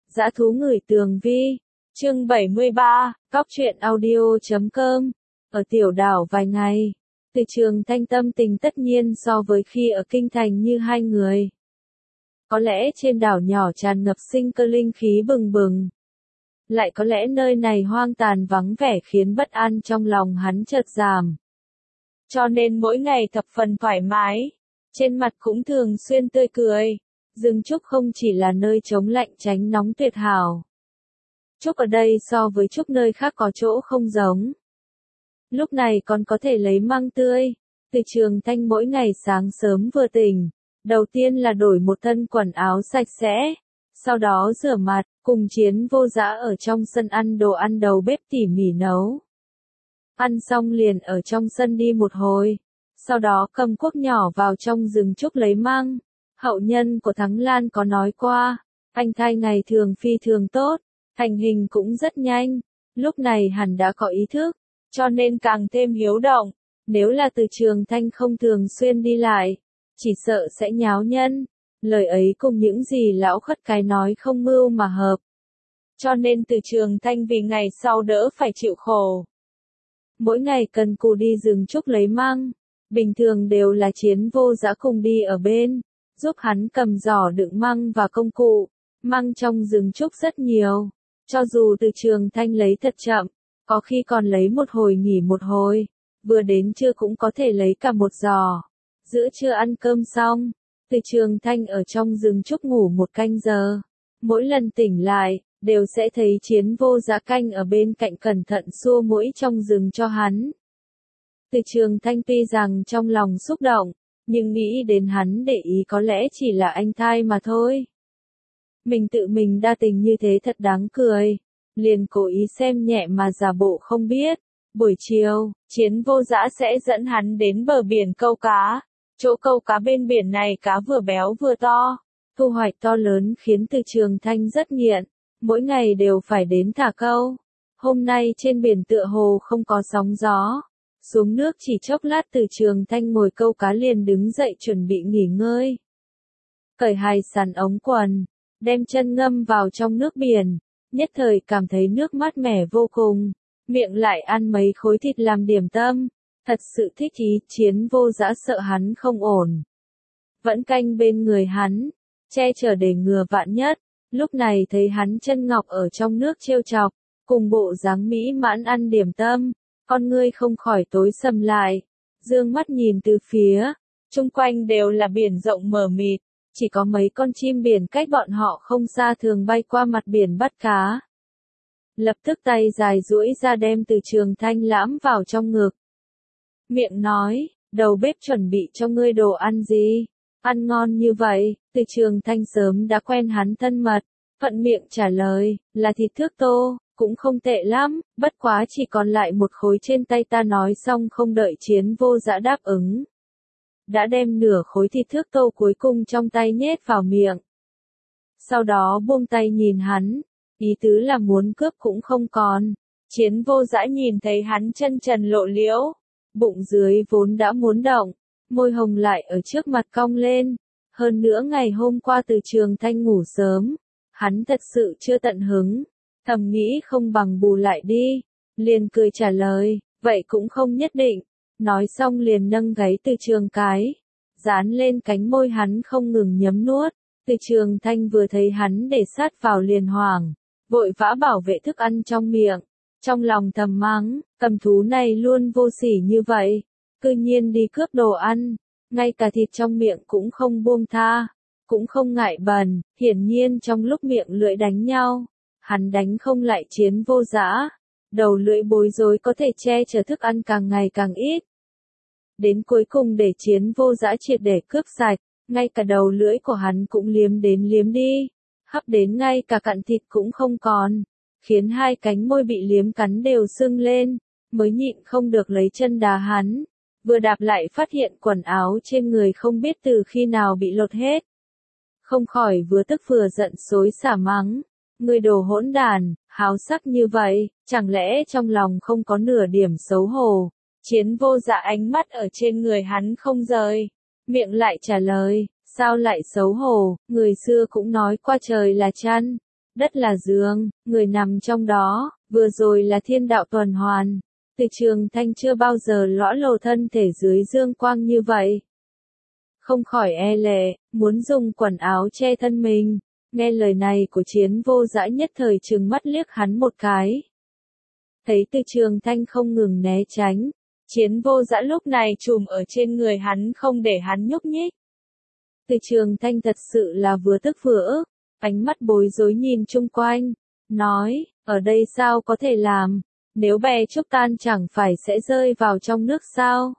Dã thú ngửi tường vi. Chương 73, Cóc truyện audio.com. Ở tiểu đảo vài ngày, Từ Trường Thanh tâm tình tất nhiên so với khi ở kinh thành như hai người. Có lẽ trên đảo nhỏ tràn ngập sinh cơ linh khí bừng bừng. Lại có lẽ nơi này hoang tàn vắng vẻ khiến bất an trong lòng hắn chợt giảm. Cho nên mỗi ngày thập phần thoải mái, trên mặt cũng thường xuyên tươi cười. Rừng trúc không chỉ là nơi chống lạnh tránh nóng tuyệt hảo. Trúc ở đây so với trúc nơi khác có chỗ không giống. Lúc này còn có thể lấy măng tươi. Từ Trường Thanh mỗi ngày sáng sớm vừa tỉnh, đầu tiên là đổi một thân quần áo sạch sẽ, sau đó rửa mặt, cùng Chiến Vô Dã ở trong sân ăn đồ ăn đầu bếp tỉ mỉ nấu. Ăn xong liền ở trong sân đi một hồi, sau đó cầm cuốc nhỏ vào trong rừng trúc lấy măng. Hậu nhân của Thắng Lan có nói qua, anh thai ngày thường phi thường tốt, thành hình cũng rất nhanh, lúc này hẳn đã có ý thức, cho nên càng thêm hiếu động. Nếu là Từ Trường Thanh không thường xuyên đi lại, chỉ sợ sẽ nháo nhân. Lời ấy cùng những gì lão khất cái nói không mưu mà hợp. Cho nên Từ Trường Thanh vì ngày sau đỡ phải chịu khổ. Mỗi ngày cần cù đi rừng trúc lấy măng, bình thường đều là Chiến Vô Dã cùng đi ở bên, giúp hắn cầm giỏ đựng măng và công cụ. Măng trong rừng trúc rất nhiều, cho dù Từ Trường Thanh lấy thật chậm, có khi còn lấy một hồi nghỉ một hồi, vừa đến trưa cũng có thể lấy cả một giỏ. Giữa trưa ăn cơm xong, Từ Trường Thanh ở trong rừng trúc ngủ một canh giờ. Mỗi lần tỉnh lại, đều sẽ thấy Chiến Vô Dã canh ở bên cạnh cẩn thận xua muỗi trong rừng cho hắn. Từ Trường Thanh tuy rằng trong lòng xúc động, nhưng nghĩ đến hắn để ý có lẽ chỉ là anh thai mà thôi. Mình tự mình đa tình như thế thật đáng cười. Liền cố ý xem nhẹ mà giả bộ không biết. Buổi chiều, Chiến Vô Dã sẽ dẫn hắn đến bờ biển câu cá. Chỗ câu cá bên biển này cá vừa béo vừa to. Thu hoạch to lớn khiến Từ Trường Thanh rất nghiện. Mỗi ngày đều phải đến thả câu. Hôm nay trên biển tựa hồ không có sóng gió. Xuống nước chỉ chốc lát Từ Trường Thanh ngồi câu cá liền đứng dậy chuẩn bị nghỉ ngơi. Cởi hai sắn ống quần, đem chân ngâm vào trong nước biển, nhất thời cảm thấy nước mát mẻ vô cùng, miệng lại ăn mấy khối thịt làm điểm tâm, thật sự thích ý. Chiến Vô Dã sợ hắn không ổn, vẫn canh bên người hắn, che chở để ngừa vạn nhất. Lúc này thấy hắn chân ngọc ở trong nước trêu chọc, cùng bộ dáng mỹ mãn ăn điểm tâm, con ngươi không khỏi tối sầm lại, dương mắt nhìn từ phía, chung quanh đều là biển rộng mờ mịt, chỉ có mấy con chim biển cách bọn họ không xa thường bay qua mặt biển bắt cá. Lập tức tay dài duỗi ra đem Từ Trường Thanh lãm vào trong ngực. Miệng nói, đầu bếp chuẩn bị cho ngươi đồ ăn gì? Ăn ngon như vậy. Từ Trường Thanh sớm đã quen hắn thân mật, thuận miệng trả lời, là thịt thước tô, cũng không tệ lắm, bất quá chỉ còn lại một khối trên tay ta. Nói xong không đợi Chiến Vô Dã đáp ứng, đã đem nửa khối thịt thước tô cuối cùng trong tay nhét vào miệng. Sau đó buông tay nhìn hắn, ý tứ là muốn cướp cũng không còn. Chiến Vô Dã nhìn thấy hắn chân trần lộ liễu, bụng dưới vốn đã muốn động, môi hồng lại ở trước mặt cong lên. Hơn nữa ngày hôm qua Từ Trường Thanh ngủ sớm, hắn thật sự chưa tận hứng, thầm nghĩ không bằng bù lại đi, liền cười trả lời, vậy cũng không nhất định. Nói xong liền nâng gáy Từ Trường cái, dán lên cánh môi hắn không ngừng nhấm nuốt. Từ Trường Thanh vừa thấy hắn để sát vào liền hoảng, vội vã bảo vệ thức ăn trong miệng, trong lòng thầm mắng, cầm thú này luôn vô sỉ như vậy, cư nhiên đi cướp đồ ăn, ngay cả thịt trong miệng cũng không buông tha, cũng không ngại bẩn. Hiển nhiên trong lúc miệng lưỡi đánh nhau, hắn đánh không lại Chiến Vô Dã, đầu lưỡi bối rối có thể che chở thức ăn càng ngày càng ít. Đến cuối cùng để Chiến Vô Dã triệt để cướp sạch, ngay cả đầu lưỡi của hắn cũng liếm đến liếm đi, hấp đến ngay cả cặn thịt cũng không còn, khiến hai cánh môi bị liếm cắn đều sưng lên, mới nhịn không được lấy chân đá hắn. Vừa đạp lại phát hiện quần áo trên người không biết từ khi nào bị lột hết. Không khỏi vừa tức vừa giận xối xả mắng, ngươi đồ hỗn đản, háo sắc như vậy, chẳng lẽ trong lòng không có nửa điểm xấu hổ? Chiến Vô Dã ánh mắt ở trên người hắn không rời, miệng lại trả lời, sao lại xấu hổ, người xưa cũng nói qua trời là chăn, đất là giường, người nằm trong đó, vừa rồi là thiên đạo tuần hoàn. Từ Trường Thanh chưa bao giờ lõa lồ thân thể dưới dương quang như vậy. Không khỏi e lệ, muốn dùng quần áo che thân mình. Nghe lời này của Chiến Vô Dã nhất thời trừng mắt liếc hắn một cái. Thấy Từ Trường Thanh không ngừng né tránh, Chiến Vô Dã lúc này trùm ở trên người hắn không để hắn nhúc nhích. Từ Trường Thanh thật sự là vừa tức vừa ức, ánh mắt bối rối nhìn chung quanh, nói, ở đây sao có thể làm, nếu bè trúc tan chẳng phải sẽ rơi vào trong nước sao?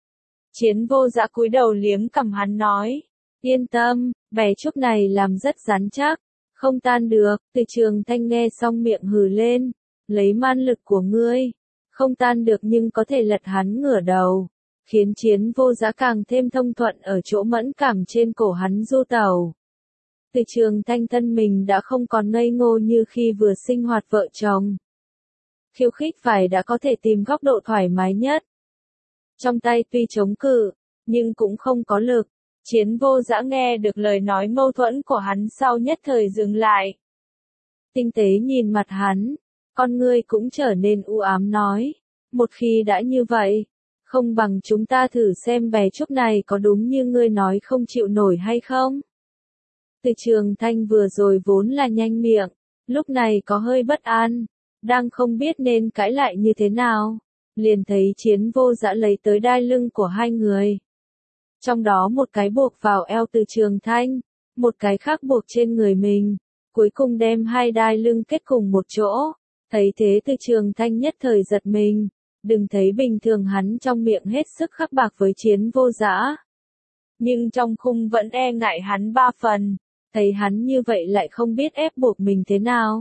Chiến Vô Dã cúi đầu liếm cằm hắn nói, yên tâm, bè trúc này làm rất rắn chắc, không tan được. Từ Trường Thanh nghe xong miệng hừ lên, lấy man lực của ngươi, không tan được nhưng có thể lật hắn ngửa đầu, khiến Chiến Vô Dã càng thêm thông thuận ở chỗ mẫn cảm trên cổ hắn du tẩu. Từ Trường Thanh thân mình đã không còn ngây ngô như khi vừa sinh hoạt vợ chồng. Khiêu khích phải đã có thể tìm góc độ thoải mái nhất. Trong tay tuy chống cự, nhưng cũng không có lực. Chiến Vô Dã nghe được lời nói mâu thuẫn của hắn sau nhất thời dừng lại. Tinh tế nhìn mặt hắn, con ngươi cũng trở nên u ám nói, một khi đã như vậy, không bằng chúng ta thử xem bè trúc này có đúng như ngươi nói không chịu nổi hay không. Từ Trường Thanh vừa rồi vốn là nhanh miệng, lúc này có hơi bất an, đang không biết nên cãi lại như thế nào, liền thấy Chiến Vô Dã lấy tới đai lưng của hai người. Trong đó một cái buộc vào eo Từ Trường Thanh, một cái khác buộc trên người mình, cuối cùng đem hai đai lưng kết cùng một chỗ. Thấy thế Từ Trường Thanh nhất thời giật mình, đừng thấy bình thường hắn trong miệng hết sức khắc bạc với Chiến Vô Dã, nhưng trong khung vẫn e ngại hắn ba phần, thấy hắn như vậy lại không biết ép buộc mình thế nào.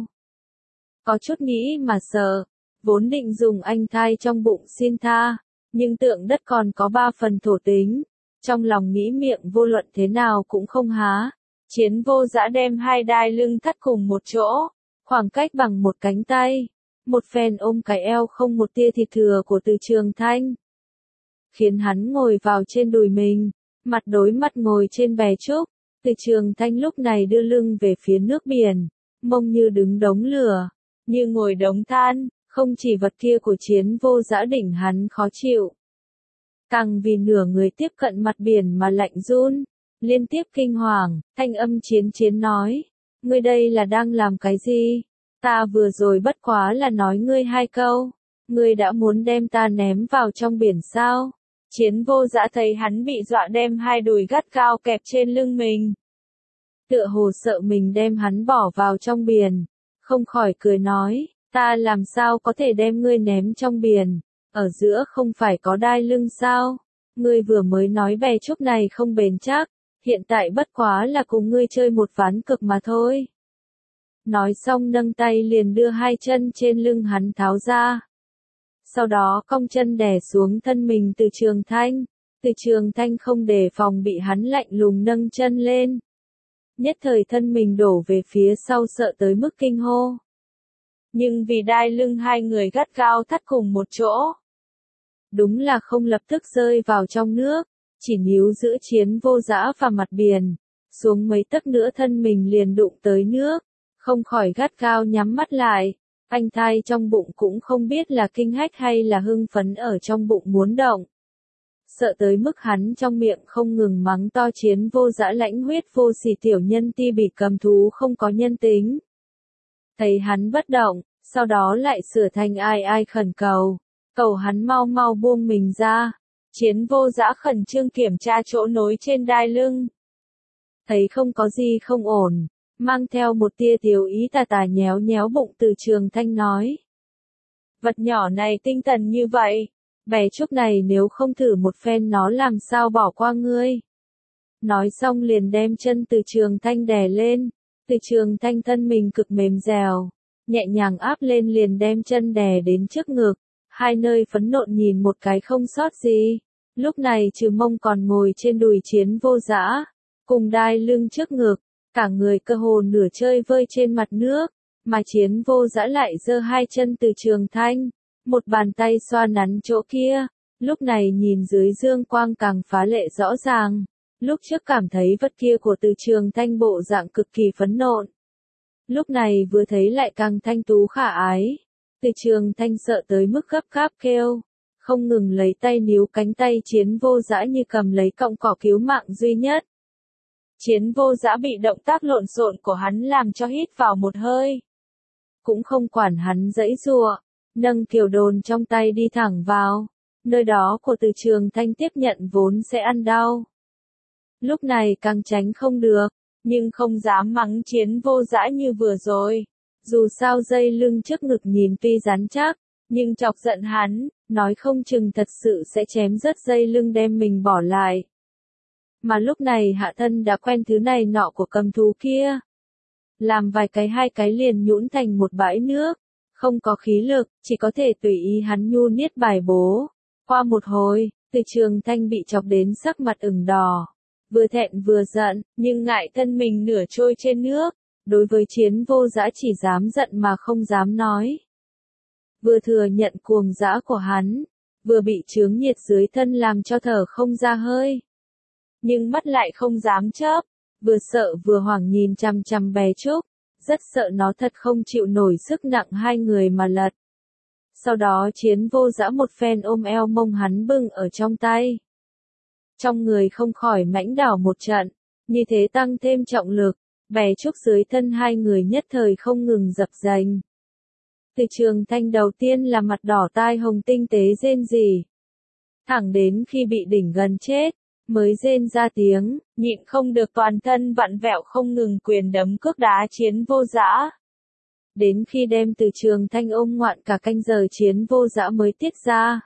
Có chút nghĩ mà sợ, vốn định dùng anh thai trong bụng xin tha, nhưng tượng đất còn có ba phần thổ tính, trong lòng nghĩ miệng vô luận thế nào cũng không há. Chiến Vô Dã đem hai đai lưng thắt cùng một chỗ, khoảng cách bằng một cánh tay, một phen ôm cái eo không một tia thịt thừa của Từ Trường Thanh, khiến hắn ngồi vào trên đùi mình, mặt đối mặt ngồi trên bè trúc. Từ Trường Thanh lúc này đưa lưng về phía nước biển, mông như đứng đống lửa, như ngồi đống than, không chỉ vật kia của Chiến Vô Dã đỉnh hắn khó chịu, càng vì nửa người tiếp cận mặt biển mà lạnh run, liên tiếp kinh hoàng. Thanh âm Chiến nói, ngươi đây là đang làm cái gì? Ta vừa rồi bất quá là nói ngươi hai câu, ngươi đã muốn đem ta ném vào trong biển sao? Chiến Vô Dã thấy hắn bị dọa đem hai đùi gắt gao kẹp trên lưng mình, tựa hồ sợ mình đem hắn bỏ vào trong biển, không khỏi cười nói, ta làm sao có thể đem ngươi ném trong biển, ở giữa không phải có đai lưng sao? Ngươi vừa mới nói bè trúc này không bền chắc, hiện tại bất quá là cùng ngươi chơi một ván cược mà thôi. Nói xong nâng tay liền đưa hai chân trên lưng hắn tháo ra. Sau đó cong chân đè xuống thân mình Từ Trường Thanh. Từ Trường Thanh không đề phòng bị hắn lạnh lùng nâng chân lên. Nhất thời thân mình đổ về phía sau sợ tới mức kinh hô. Nhưng vì đai lưng hai người gắt gao thắt cùng một chỗ, đúng là không lập tức rơi vào trong nước, chỉ níu giữ Chiến Vô Dã và mặt biển, xuống mấy tấc nữa thân mình liền đụng tới nước, không khỏi gắt gao nhắm mắt lại. Anh thai trong bụng cũng không biết là kinh hách hay là hưng phấn ở trong bụng muốn động. Sợ tới mức hắn trong miệng không ngừng mắng to Chiến Vô Dã lãnh huyết vô sỉ tiểu nhân ti bị cầm thú không có nhân tính. Thấy hắn bất động, sau đó lại sửa thành ai ai khẩn cầu, cầu hắn mau mau buông mình ra. Chiến Vô Dã khẩn trương kiểm tra chỗ nối trên đai lưng. Thấy không có gì không ổn, mang theo một tia tiểu ý tà tà nhéo nhéo bụng Từ Trường Thanh nói. Vật nhỏ này tinh thần như vậy, bè trúc này nếu không thử một phen nó làm sao bỏ qua ngươi. Nói xong liền đem chân Từ Trường Thanh đè lên, Từ Trường Thanh thân mình cực mềm dẻo, nhẹ nhàng áp lên liền đem chân đè đến trước ngực, hai nơi phấn nộn nhìn một cái không sót gì. Lúc này trừ mông còn ngồi trên đùi Chiến Vô Dã, cùng đai lưng trước ngực, cả người cơ hồ nửa chơi vơi trên mặt nước, mà Chiến Vô Dã lại giơ hai chân Từ Trường Thanh, một bàn tay xoa nắn chỗ kia, lúc này nhìn dưới dương quang càng phá lệ rõ ràng. Lúc trước cảm thấy vật kia của Từ Trường Thanh bộ dạng cực kỳ phấn nộn, Lúc này vừa thấy lại càng thanh tú khả ái. Từ Trường Thanh sợ tới mức gấp gáp kêu, không ngừng lấy tay níu cánh tay Chiến Vô Dã như cầm lấy cọng cỏ cứu mạng duy nhất. Chiến Vô Dã bị động tác lộn xộn của hắn làm cho hít vào một hơi. Cũng không quản hắn giãy giụa, nâng kiều đồn trong tay đi thẳng vào, nơi đó của Từ Trường Thanh tiếp nhận vốn sẽ ăn đau. Lúc này càng tránh không được, nhưng không dám mắng Chiến Vô Dã như vừa rồi. Dù sao dây lưng trước ngực nhìn tuy rắn chắc, nhưng chọc giận hắn, nói không chừng thật sự sẽ chém rớt dây lưng đem mình bỏ lại. Mà lúc này hạ thân đã quen thứ này nọ của cầm thú kia. Làm vài cái hai cái liền nhũn thành một bãi nước, không có khí lực, chỉ có thể tùy ý hắn nhu niết bài bố. Qua một hồi, Từ Trường Thanh bị chọc đến sắc mặt ửng đỏ. Vừa thẹn vừa giận, nhưng ngại thân mình nửa trôi trên nước. Đối với Chiến Vô Dã chỉ dám giận mà không dám nói. Vừa thừa nhận cuồng dã của hắn, vừa bị chướng nhiệt dưới thân làm cho thở không ra hơi. Nhưng mắt lại không dám chớp, vừa sợ vừa hoảng nhìn chằm chằm Bè Trúc, rất sợ nó thật không chịu nổi sức nặng hai người mà lật. Sau đó Chiến Vô Dã một phen ôm eo mông hắn bưng ở trong tay. Trong người không khỏi mãnh đảo một trận, như thế tăng thêm trọng lực. Bè Trúc dưới thân hai người nhất thời không ngừng dập dành. Từ Trường Thanh đầu tiên là mặt đỏ tai hồng tinh tế rên rỉ. Thẳng đến khi bị đỉnh gần chết, mới rên ra tiếng, nhịn không được toàn thân vặn vẹo không ngừng quyền đấm cước đá Chiến Vô Dã. Đến khi đem Từ Trường Thanh ôm ngoạn cả canh giờ Chiến Vô Dã mới tiết ra.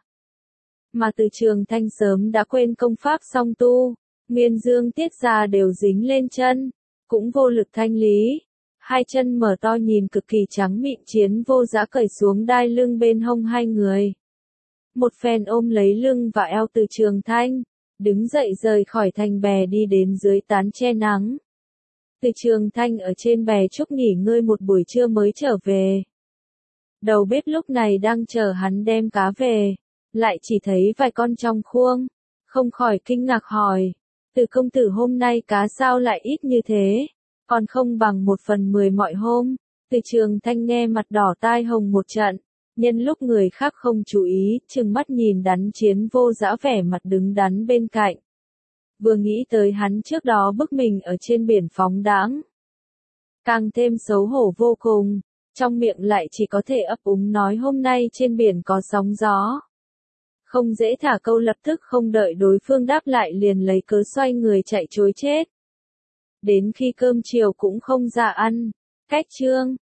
Mà Từ Trường Thanh sớm đã quên công pháp song tu, nguyên dương tiết ra đều dính lên chân. Cũng vô lực thanh lý. Hai chân mở to nhìn cực kỳ trắng mịn Chiến Vô Dã cởi xuống đai lưng bên hông hai người. Một phen ôm lấy lưng và eo Từ Trường Thanh, đứng dậy rời khỏi thành bè đi đến dưới tán che nắng. Từ Trường Thanh ở trên bè Trúc nghỉ ngơi một buổi trưa mới trở về. Đầu bếp lúc này đang chờ hắn đem cá về, lại chỉ thấy vài con trong khuông, không khỏi kinh ngạc hỏi. Từ công tử hôm nay cá sao lại ít như thế, còn không bằng 1/10 mọi hôm. Từ Trường Thanh nghe mặt đỏ tai hồng một trận, nhân lúc người khác không chú ý, trừng mắt nhìn đắn Chiến Vô Dã vẻ mặt đứng đắn bên cạnh. Vừa nghĩ tới hắn trước đó bức mình ở trên biển phóng đãng, càng thêm xấu hổ vô cùng, trong miệng lại chỉ có thể ấp úng nói hôm nay trên biển có sóng gió. Không dễ thả câu lập tức không đợi đối phương đáp lại liền lấy cớ xoay người chạy trối chết. Đến khi cơm chiều cũng không ra ăn. Cách chương